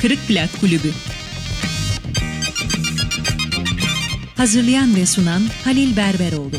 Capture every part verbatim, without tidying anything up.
Kırık Plak Kulübü. Hazırlayan ve sunan Halil Berberoğlu.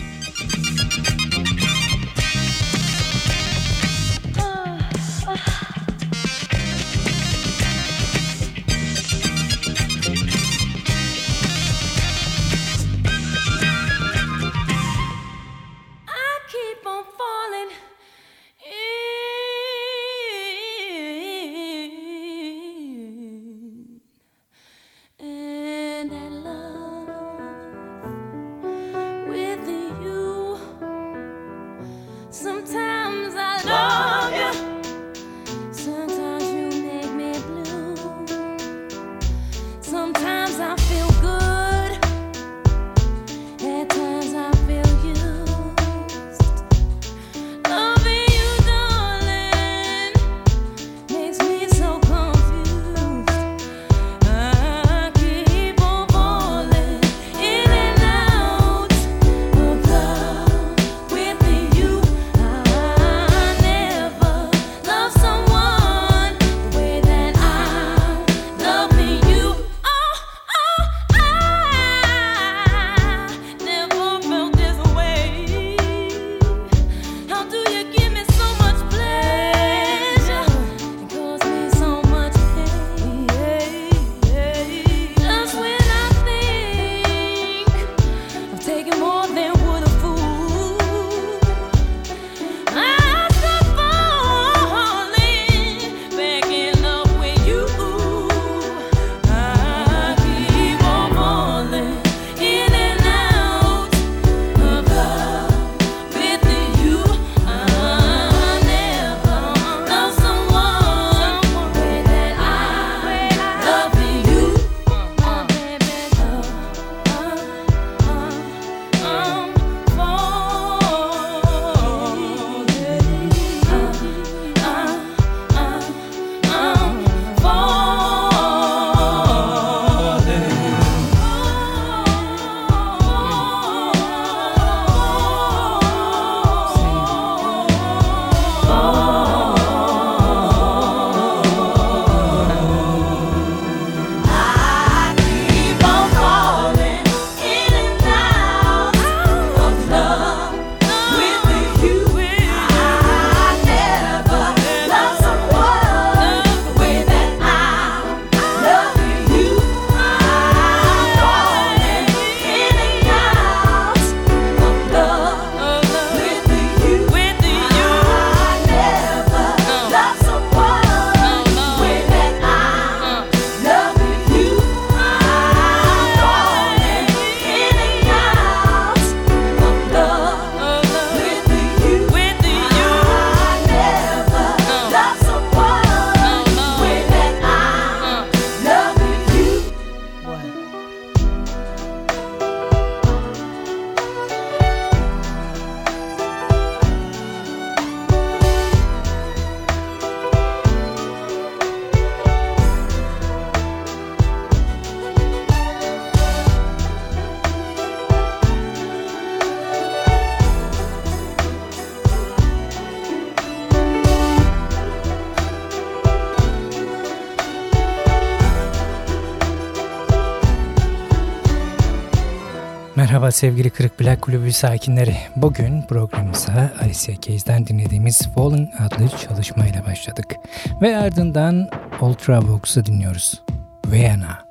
Merhaba sevgili Kırık Plak Kulübü sakinleri. Bugün programımıza Alicia Keys'den dinlediğimiz Falling adlı çalışmayla başladık. Ve ardından Ultravox'u dinliyoruz. Vienna.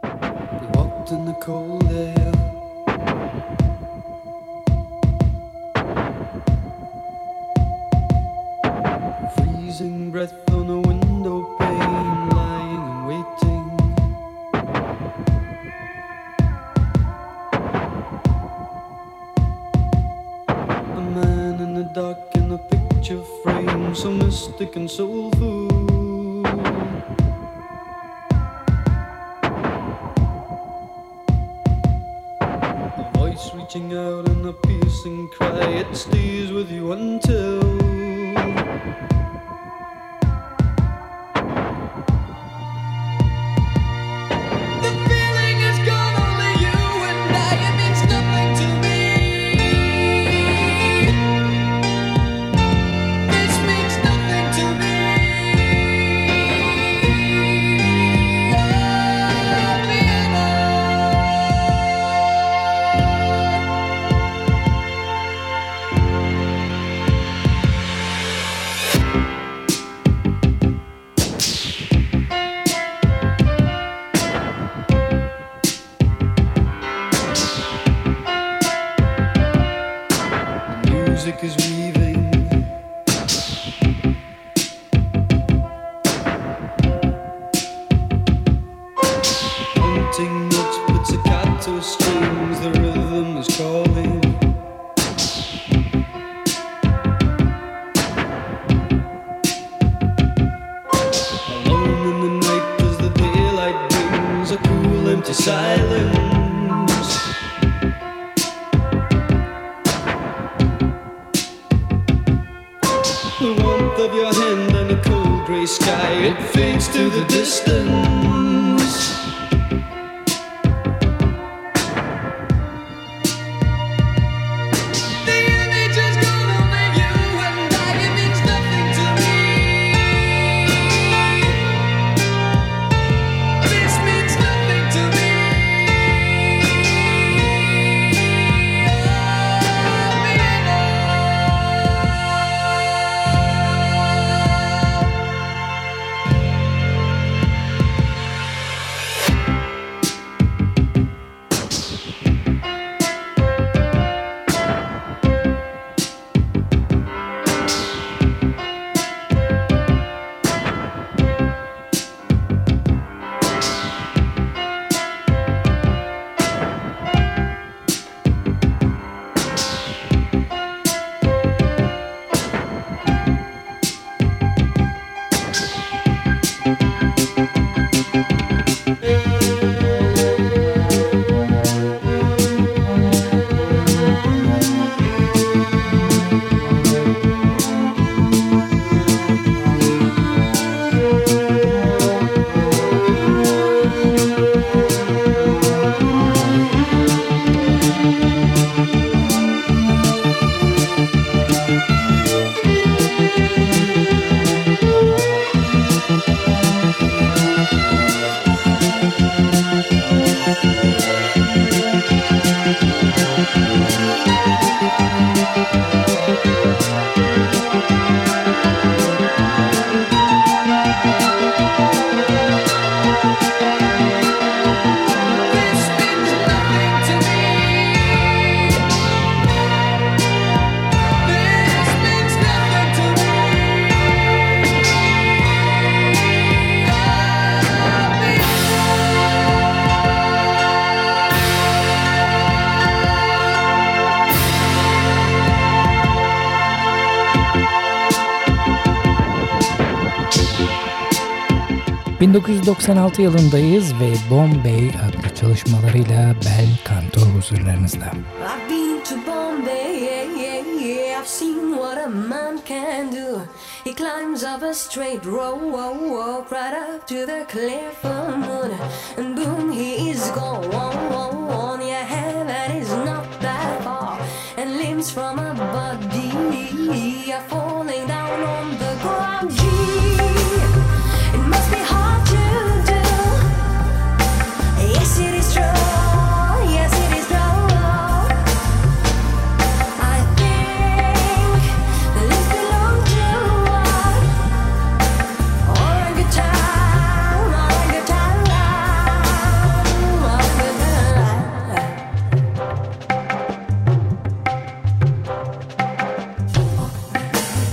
Freezing breath on a window pane, lying and waiting. A man in the dark in a picture frame, so mystic and soulful. A voice reaching out in a piercing cry, it stays with you until Yeah. magic is weaving. Hunting notes with staccato strings, the rhythm is calling. Alone in the night as the daylight brings a cool empty silence. The warmth of your hand and a cold grey sky, it fades to the distance. The image is gonna make you and I, it means nothing to me. This means nothing to me. bin dokuz yüz doksan altı yılındayız ve Bombay adlı çalışmalarıyla Bel Canto huzurlarınızda. I've been to Bombay, yeah, yeah, yeah. I've seen what a man can do. He climbs up a straight road, walk right up to the clear full moon, and boom, he is gone. Yeah, heaven is not that far, and limbs from a body are falling down on the ground. Gee, it must be hard to do. Yes, it is true. Yes, it is true. I think the limbs belong to one orangutan, orangutan, orangutan.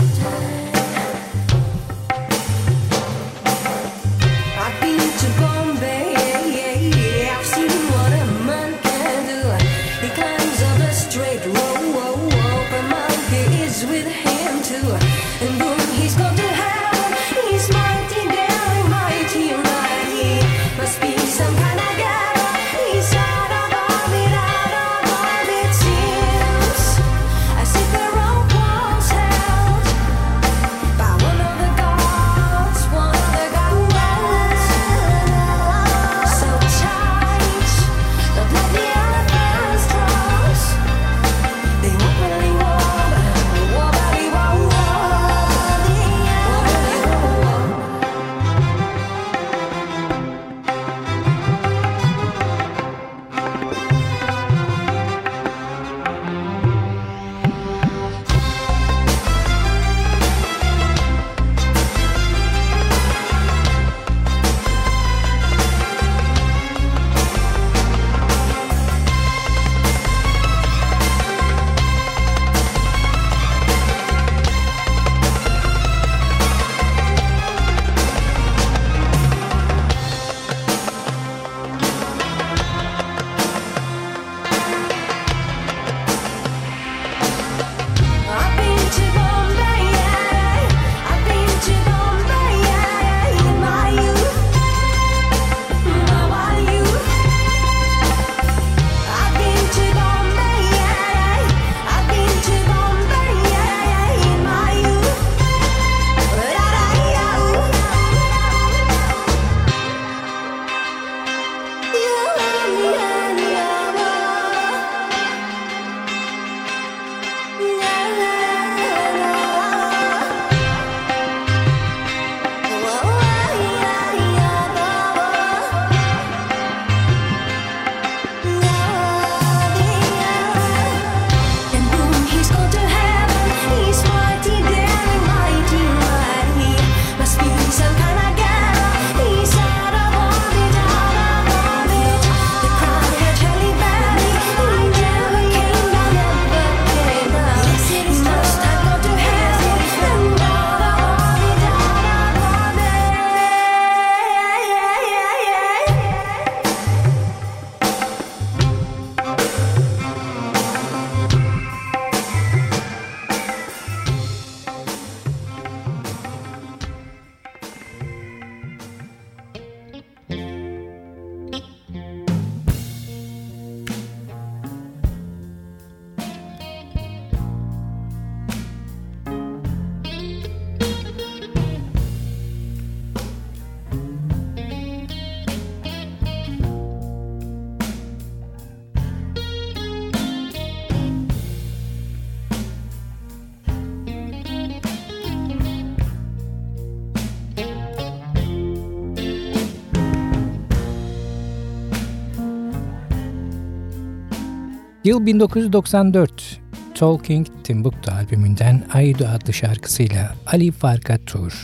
Yıl bin dokuz yüz doksan dört. Talking Timbuktu albümünden Aidu adlı şarkısıyla Ali Farka Tur.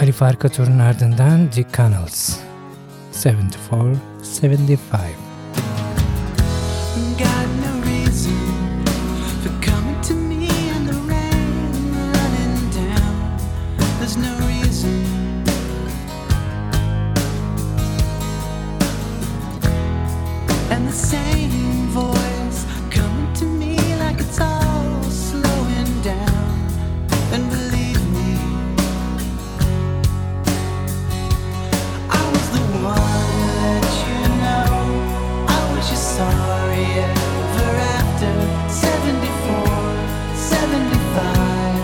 Californicator'un ardından The Connells, seventy-four seventy-five. Got no reason for coming to me in the rain, running down. There's no reason. And the same voice coming to me like it's all slowing down. And believe me, I was the one who let you know I was your sorry ever after. Seventy-four seventy-five.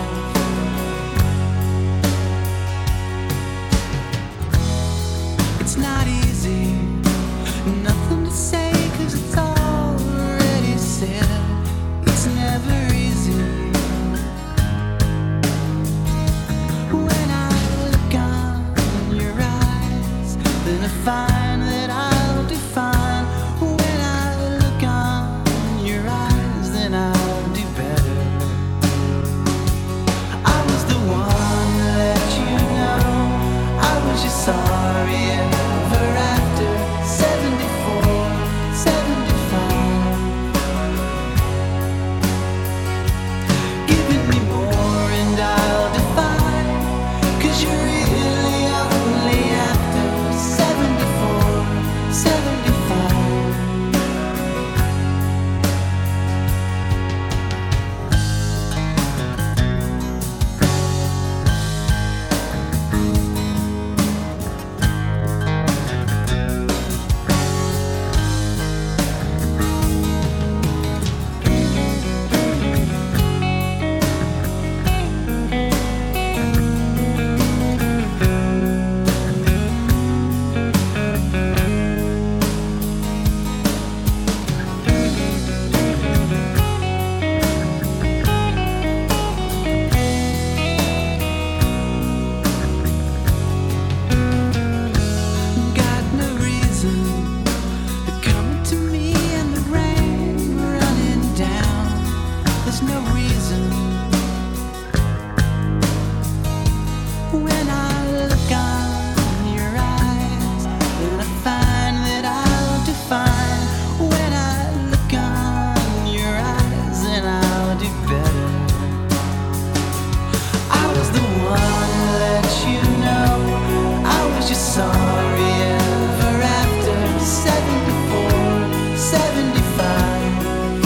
It's not easy, nothing to say, 'cause it's already said. It's never easy. When I look on your eyes, then I find that I'll define. When I look on your eyes, then I'll do better. I was the one that let you know I was your sorry ever after. Seventy-four seventy-five. Giving me more and I'll define, 'cause you're really only after. Seventy-four seventy-five. Got no reason for coming to me in the rain, running down. There's no reason. When I look on your eyes, then I find that I'll define. When I look on your eyes, then I'll do better. I was the one who let you know I was your sorry ever after. Seventy-four seventy-five.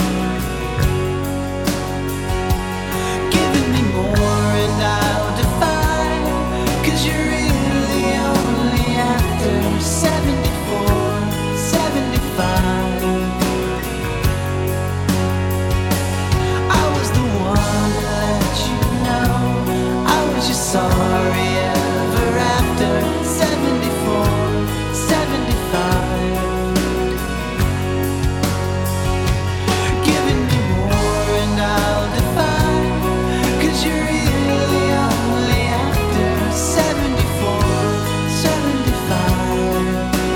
Giving me more and I'll define, 'cause you're really only after. Seventy-four seventy-five. I was the one to let you know I was your sorry ever after. Seventy-four seventy-five. Giving me more and I'll define, 'cause you're really only after. Seventy-four seventy-five.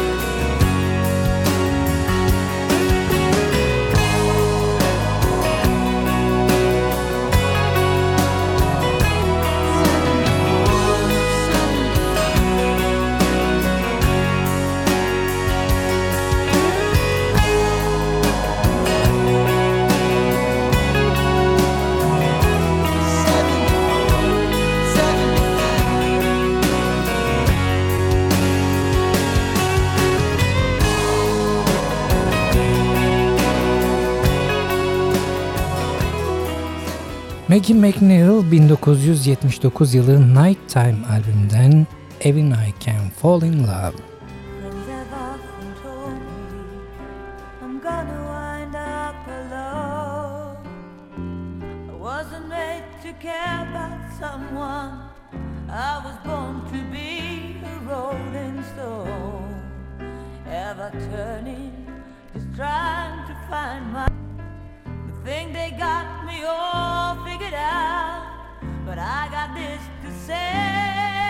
Maggie McNeil bin dokuz yüz yetmiş dokuz yılı Nighttime albümünden Even I Can Fall in Love. Friends have often told me I'm gonna wind up alone. I wasn't made to care about someone. I was born to be a rolling stone, ever turning, just trying to find my. They think they got me all figured out, but I got this to say.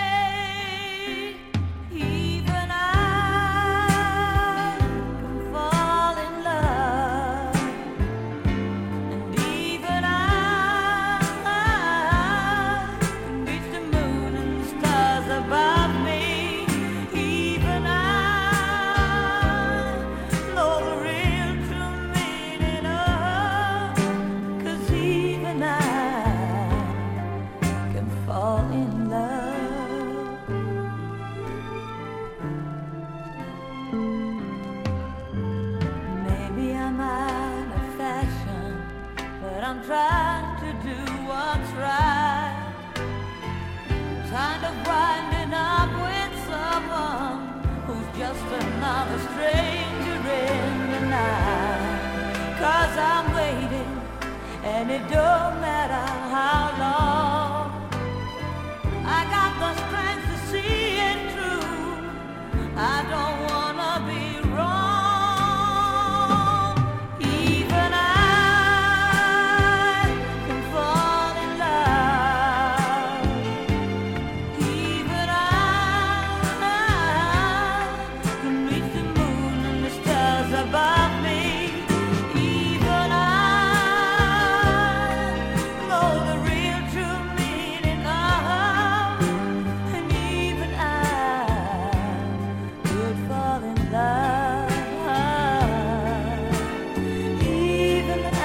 Even I can fall in love, and even I can reach the moon and the stars above. trying to do what's right. Tired of winding up with someone who's just another stranger in the night. Cause I'm waiting, and it don't matter how long. I got the strength to see it through. I don't wanna be wrong. Even I can fall in love. Even I can reach the moon and the stars above me. Even I know the real true meaning of, and even I could fall in love. Even I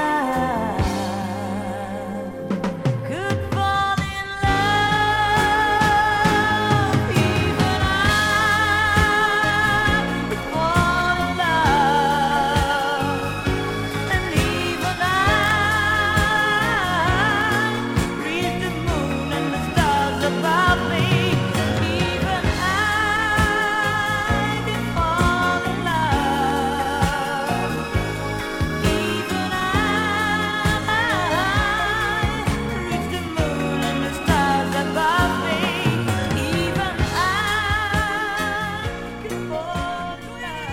could fall in love. Even I could fall in love. And even I reach the moon and the stars above me. Even I can fall in love. Even I reach the moon and the stars above me. Even I can fall in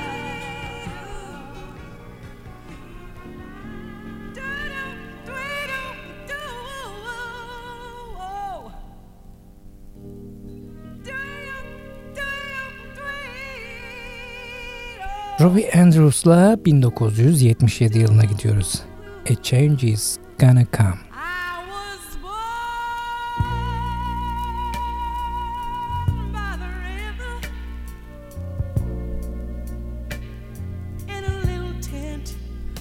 Robbie Andrews'la bin dokuz yüz yetmiş yedi yılına gidiyoruz. A Change Is Gonna Come. I was born by the river in a little tent.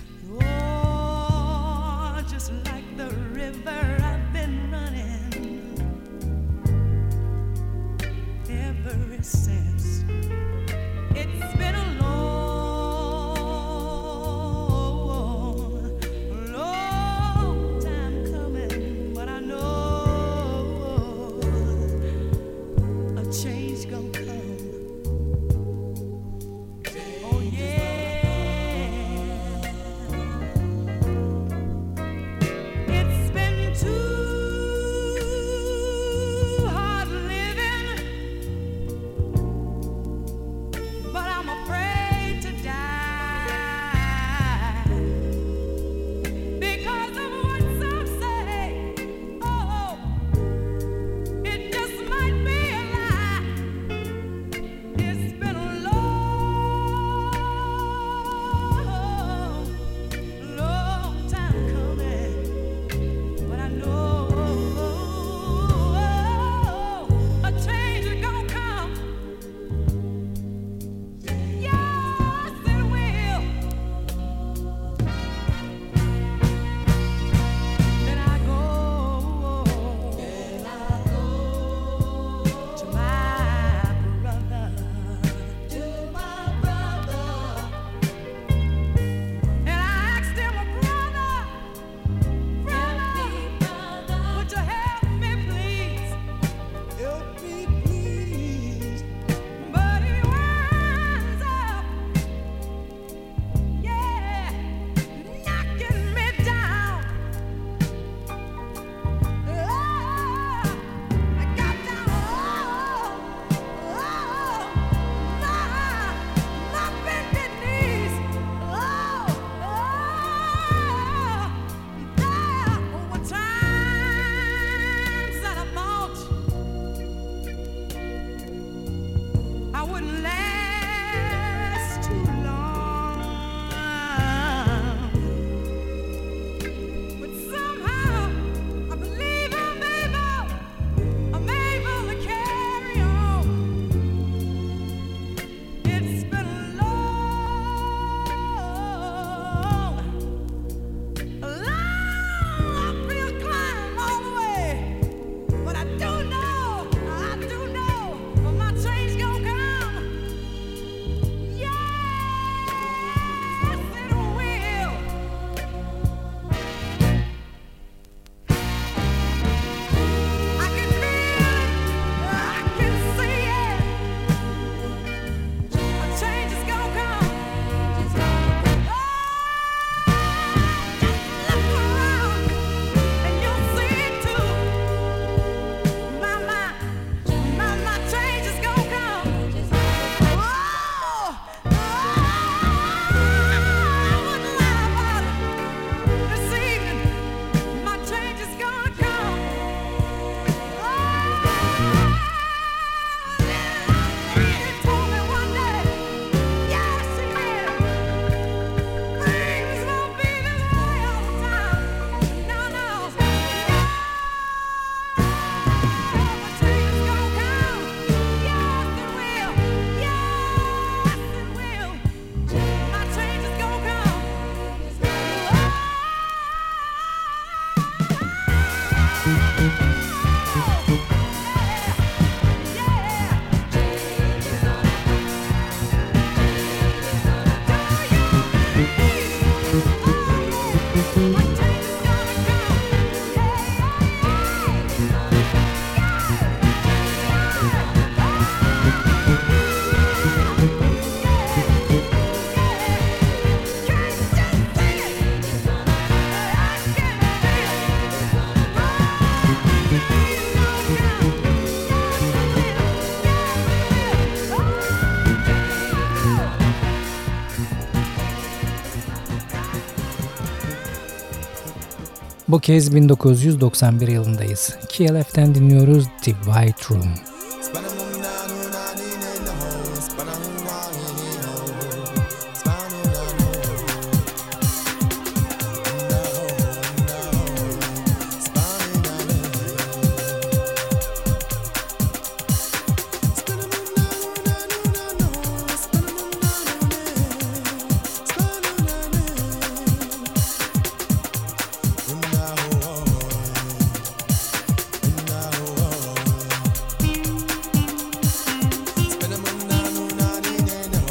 Oh, just like the river I've been running ever since. It's been a long, long time coming, but I know a change gonna come. Oh yeah, it's been too hard living, but I'm a Bu kez bin dokuz yüz doksan bir yılındayız. K L F'ten dinliyoruz The White Room. Spend a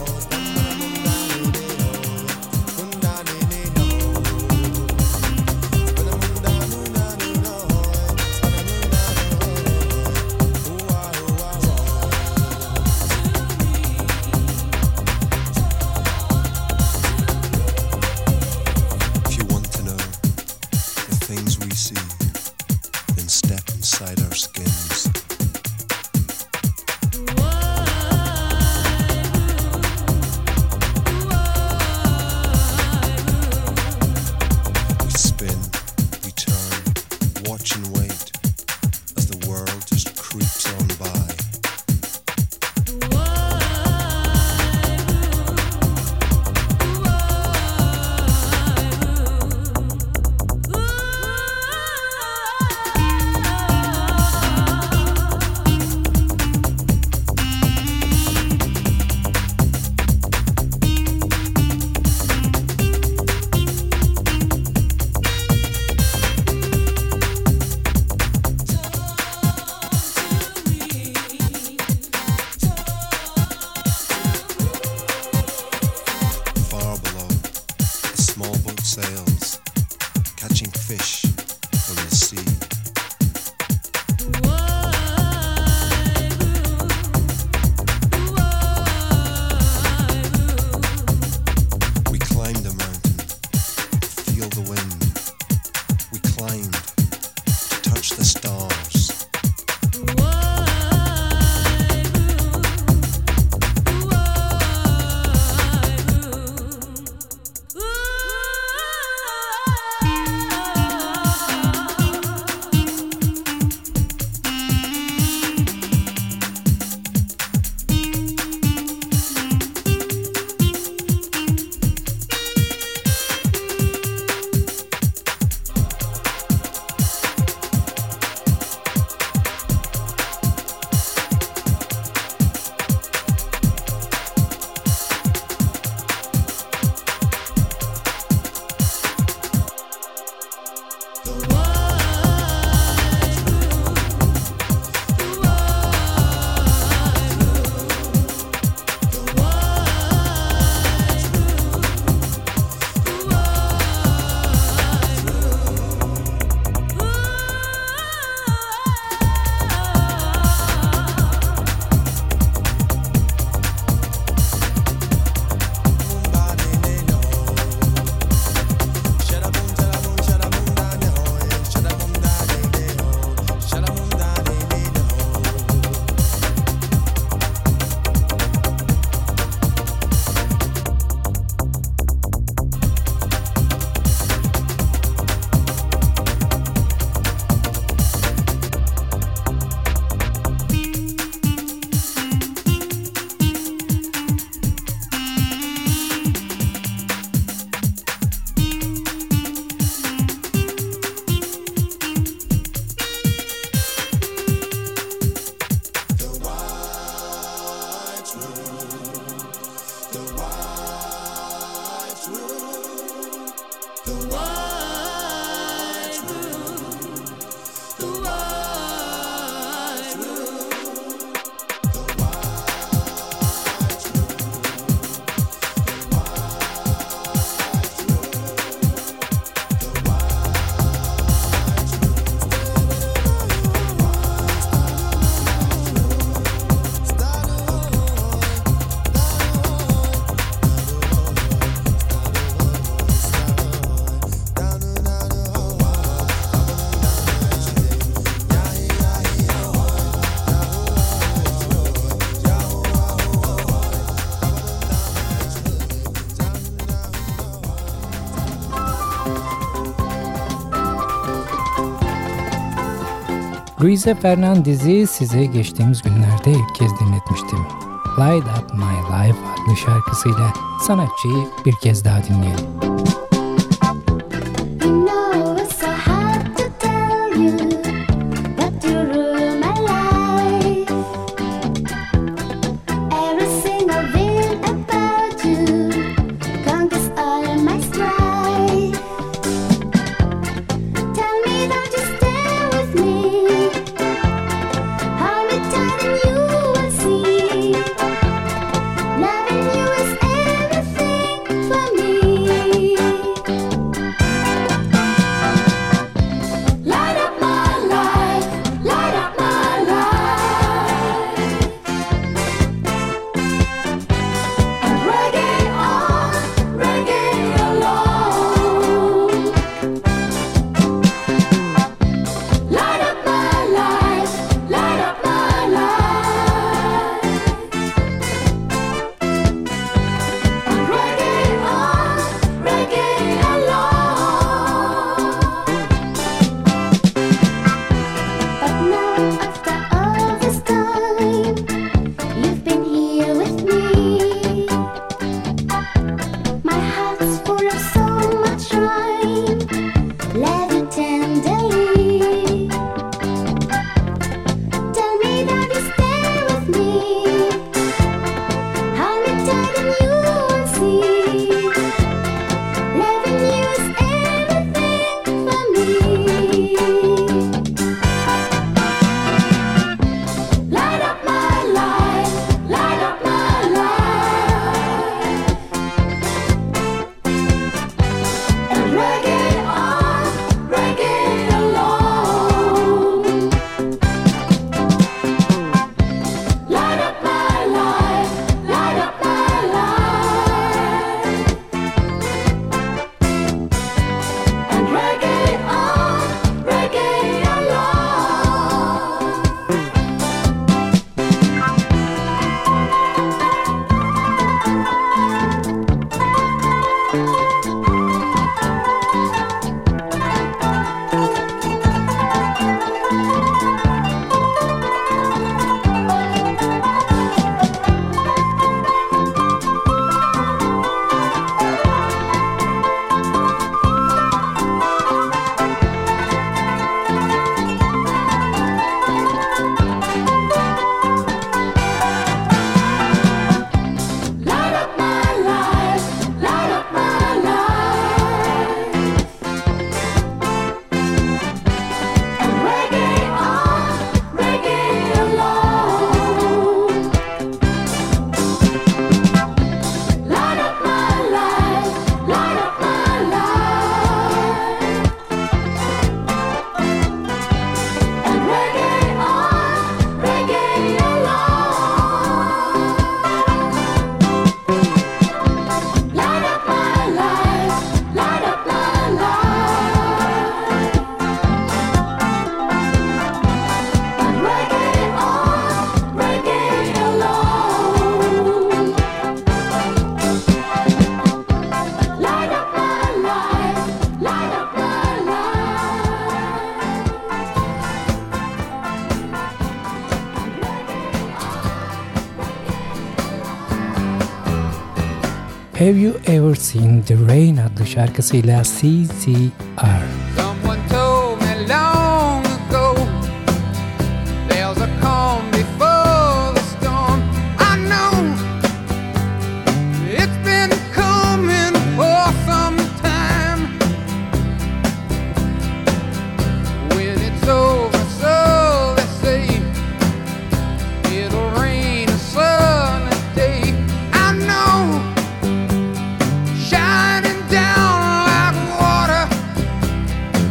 Luisa Fernandez'i size geçtiğimiz günlerde ilk kez dinletmiştim. Light Up My Life adlı şarkısıyla sanatçıyı bir kez daha dinleyelim. Have You Ever Seen The Rain adlı şarkısıyla C C R. Someone told me long ago there's a calm before the storm. I know it's been coming for some time. When it's over, so they say, it'll rain a sunny day. I know, shining down like water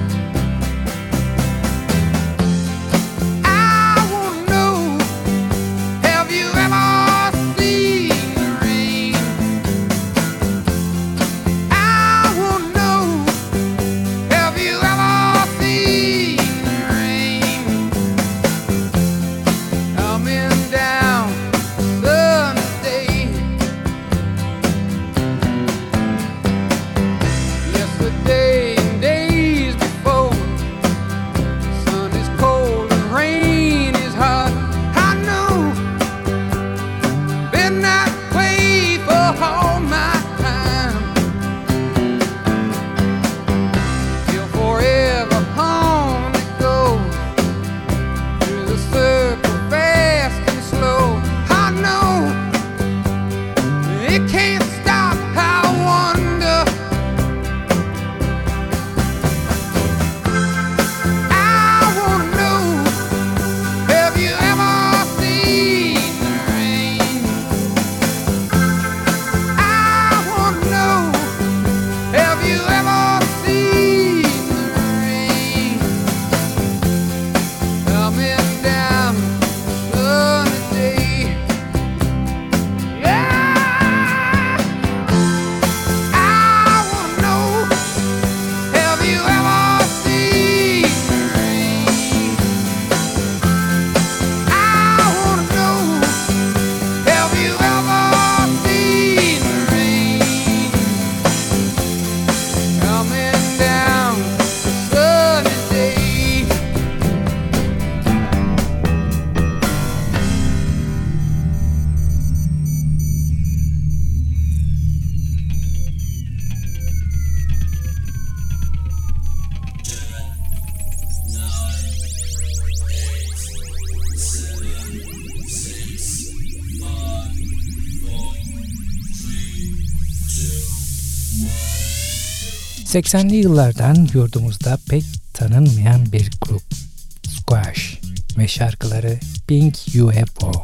it can't stop. I wonder. I wanna know, have you ever seen the rain? I wanna know, have you ever seen the rain coming down sunny day? Yeah, I wanna know, have you ever seen the rain? I wanna know, have you ever seen the rain coming down sunny day? seksenli yıllardan yurdumuzda pek tanınmayan bir grup Squash ve şarkıları Pink U F O.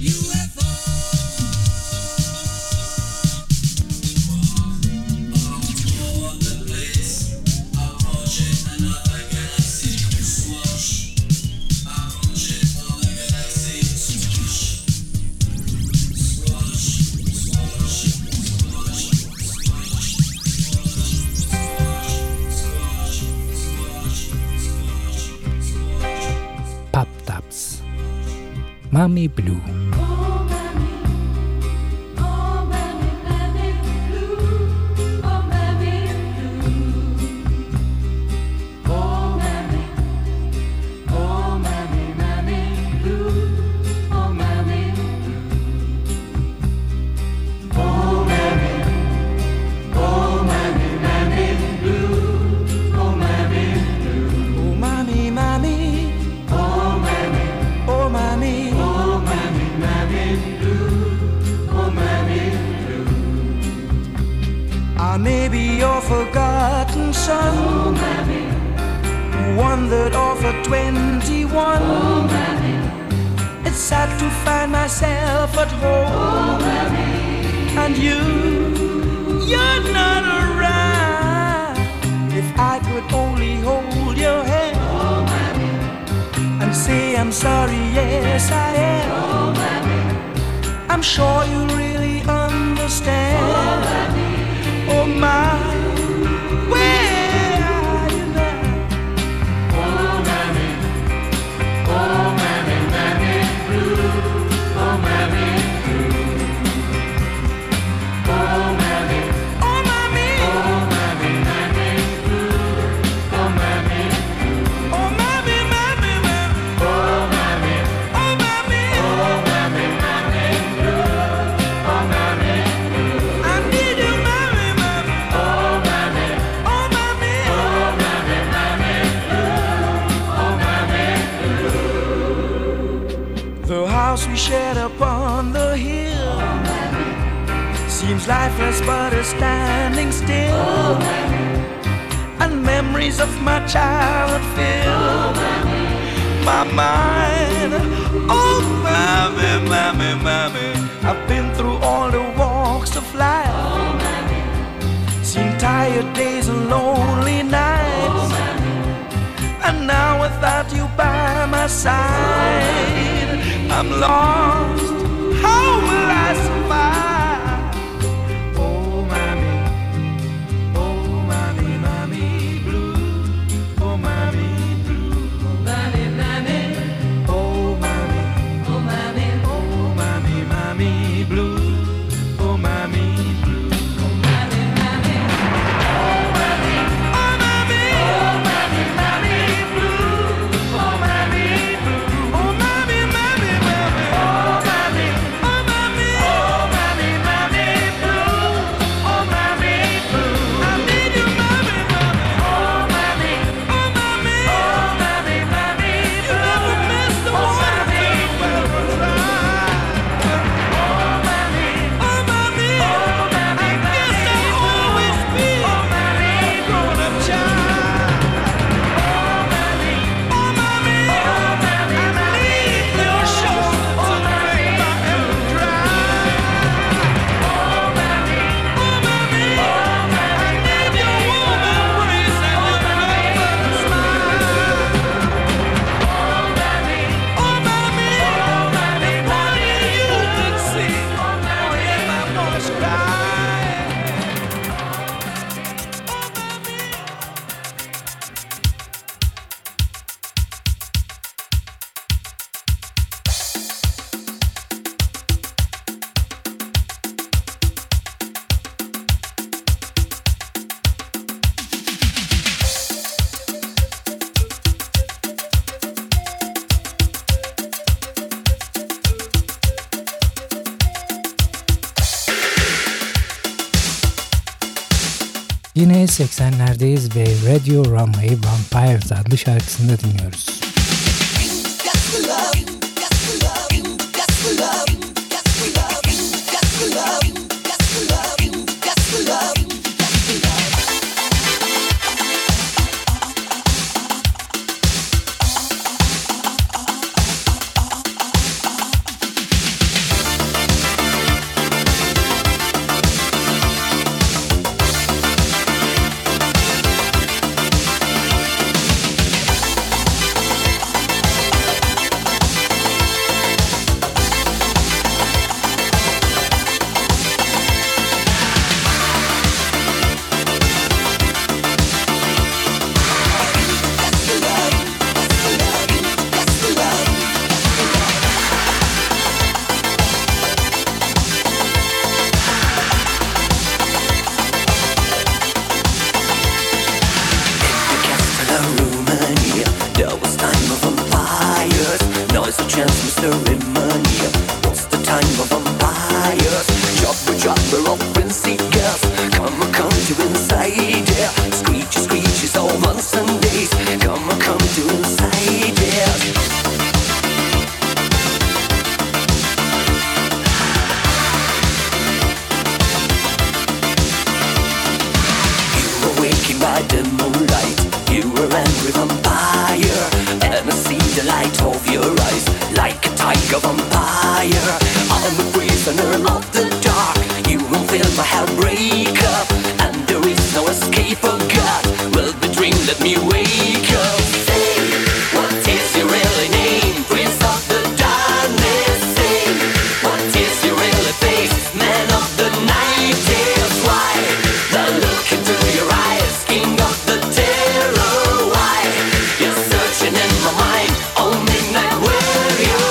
Mommy Blue. Forgotten son, oh, Mammy. One that offered twenty-one. Oh, Mammy. It's sad to find myself at home, oh, Mammy. And you, you're not around. If I could only hold your hand, oh, Mammy. And say I'm sorry, yes I am, oh, Mammy. I'm sure you really understand, oh, Mammy. Oh my, where are you now? Oh Mammy, oh Mammy, Mammy Blue, oh Mammy Blue, oh Mammy, oh Mammy, oh Mammy, Mammy Blue, oh Mammy Blue, oh Mammy, Mammy, Mammy, oh Mammy, oh Mammy, oh Mammy, Mammy Blue, oh Mammy Blue, I need you, Mammy. We shared upon the hill, oh, Mammy. Seems lifeless but is standing still, oh, and memories of my childhood fill, oh, my mind. Oh Mammy, Mammy, Mammy, I've been through all the walks of life, oh, seen tired days and lonely nights, oh, and now without you by my side, I'm lost, how will I survive? Oh, Mammy, oh, Mammy, Mammy Blue, oh, Mammy Blue, oh, Mammy, Mammy, oh, Mammy, oh, Mammy, oh, Mammy, Mammy Blue, oh, Mammy Blue, oh, Mammy, Mammy, oh, Mammy, oh, Mammy, oh, Mammy, Mammy Blue, oh, Mammy Blue, oh, Mammy, Mammy. Oh, Mammy, oh, Mammy, oh, Mammy, Mammy Blue, oh, Mammy Blue, I need you, Mammy, Mammy, oh, Mammy, oh, Mammy, oh, Mammy, Mammy, you never miss the one thing ever tried. Oh, Mammy, oh, Mammy, oh, Mammy, I guess I'll always be oh, Mammy, grown-up child. Oh, Mammy, oh, Mammy, oh, Mammy, I need your shoulder to make my ever dry. Oh, Mammy, oh, Mammy, oh, Mammy, I need your warm embrace and your loving smile. Oh, Mammy, oh, Mammy, oh, Mammy, if only you could see, oh, yes, I must cry. Oh, Mammy. Yine seksenlerdeyiz ve Radio Rama'yı Vampires adlı şarkısında dinliyoruz. of vampires. Chopper, chopper of frenzied girls. Come on, come to inside here. Screechy, screeches all months and days. Come on, come to inside here. You were waking by the moonlight. You were angry vampire, and I see the light of your eyes like a tiger vampire. I'm a prisoner of the dark. You won't feel my heart break up, and there is no escape for God. Well, the dream let me wake up. Say, what is your really name? Prince of the darkness. Say, what is your really face? Man of the night is why the look into your eyes, king of the terror. Why you're searching in my mind, oh midnight warrior.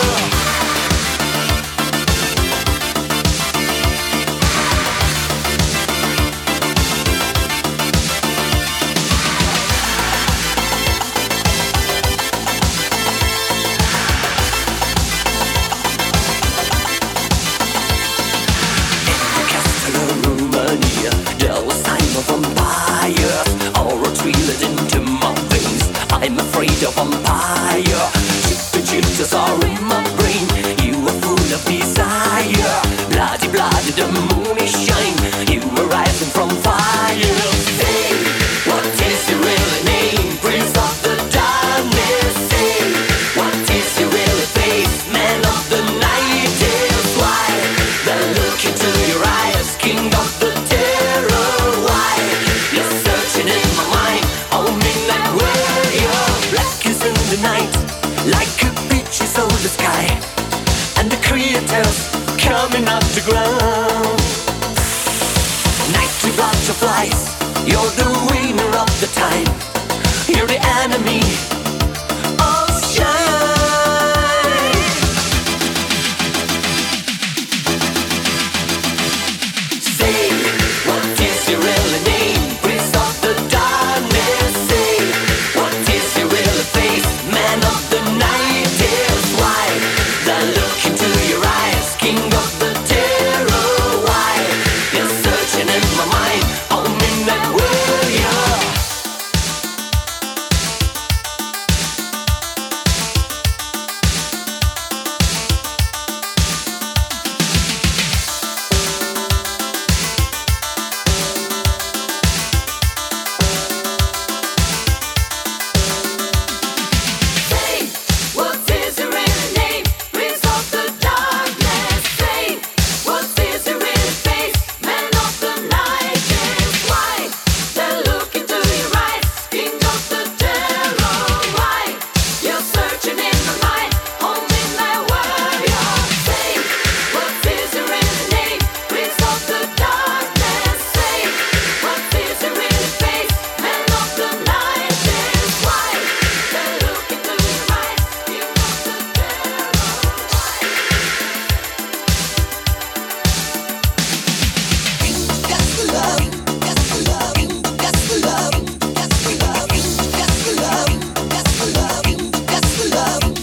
There was time of vampires, all retreated into my veins. I'm afraid of vampire. The jitters are in my brain. You are full of desire. Bloody, bloody, the moon is shine. You are rising from fire. Say, what is your real name? Prince of the darkness. Say, what is your real face? Man of the night is why the look into your eyes, king of the terror. Why you're searching in my mind, oh midnight warrior. Black is in the night, like a beach is on the sky, and the creators coming up the ground. Nightly butterflies, you're the winner of the time. You're the enemy of shine. Say, what is your real name? Prince of the darkness. Say, what is your real face? Man of the night is why the look into your eyes, king of the terror. Why you're searching in my mind, oh midnight warrior. Say, what is your real name? Prince of the darkness. Say, what is your real face? Man of the night is why the look into your eyes, king of the terror. Why you're searching in my mind, oh midnight warrior. Say, what is your real name? Prince of the darkness. Say, what is your real face? Man of the night is why the look into your eyes, king of the terror. That's the love, that's the love, that's the love, that's the love, that's the love, that's the love, that's the love, that's the love.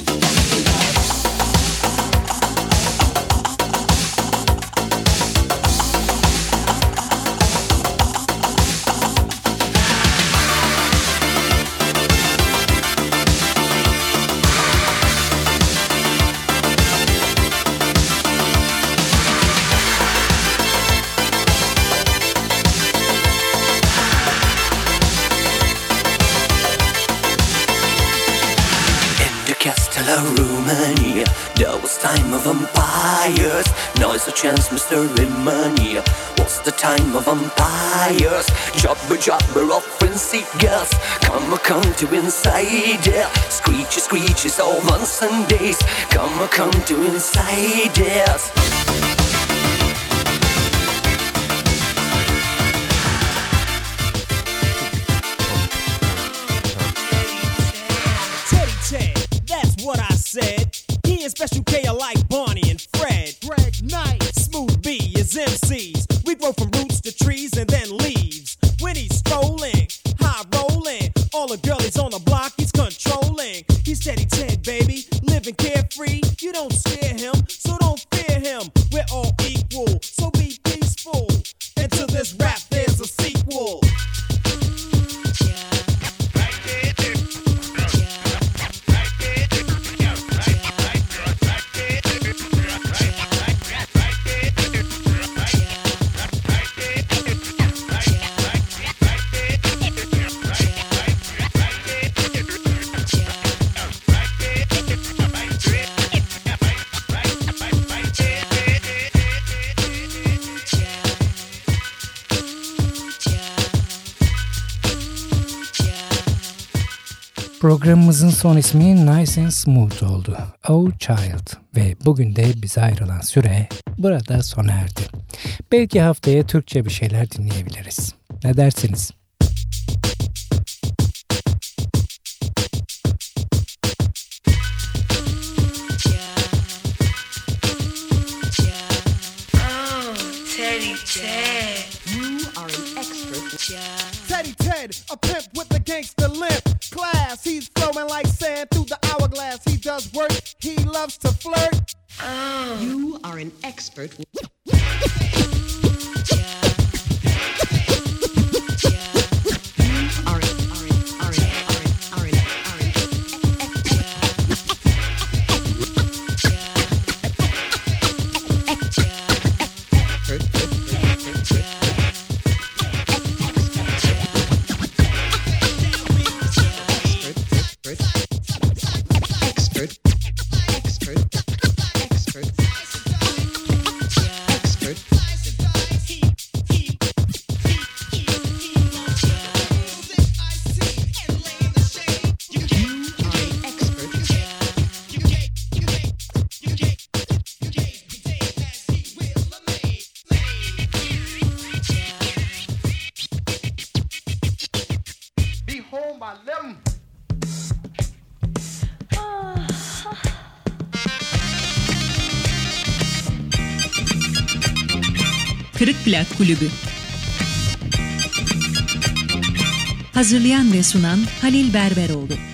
In the Castello Romania, there was time of vampires. Now is the chance, Mister Rimani. What's the time of vampires? Jobber, jobber of frenzied girls. Come, come to inside there. Screechy, screeches all months and days. Come, come to inside there. Teddy Ted, that's what I said. He and Special K are like Barney and Fred. Greg Knight, Smooth B is M Cs. We grow from roots to trees and then leaves. When he's strolling, high rolling, all the girlies on the block he's controlling. He's Teddy Ted, baby, living carefree. You don't scare him, so don't fear him. all equal, so be peaceful. And to this rap, there's a sequel. Programımızın son ismi Nice and Smooth oldu. Oh Child ve bugün de bize ayrılan süre burada sona erdi. Belki haftaya Türkçe bir şeyler dinleyebiliriz. Ne dersiniz? Teddy Ted, you are an expert. Teddy Ted, a pimp with a gangster limp. Class, he's flowing like sand through the hourglass. He does work, he loves to flirt. Oh, you are an expert. Kırık Plak Kulübü. Hazırlayan ve sunan Halil Berberoğlu.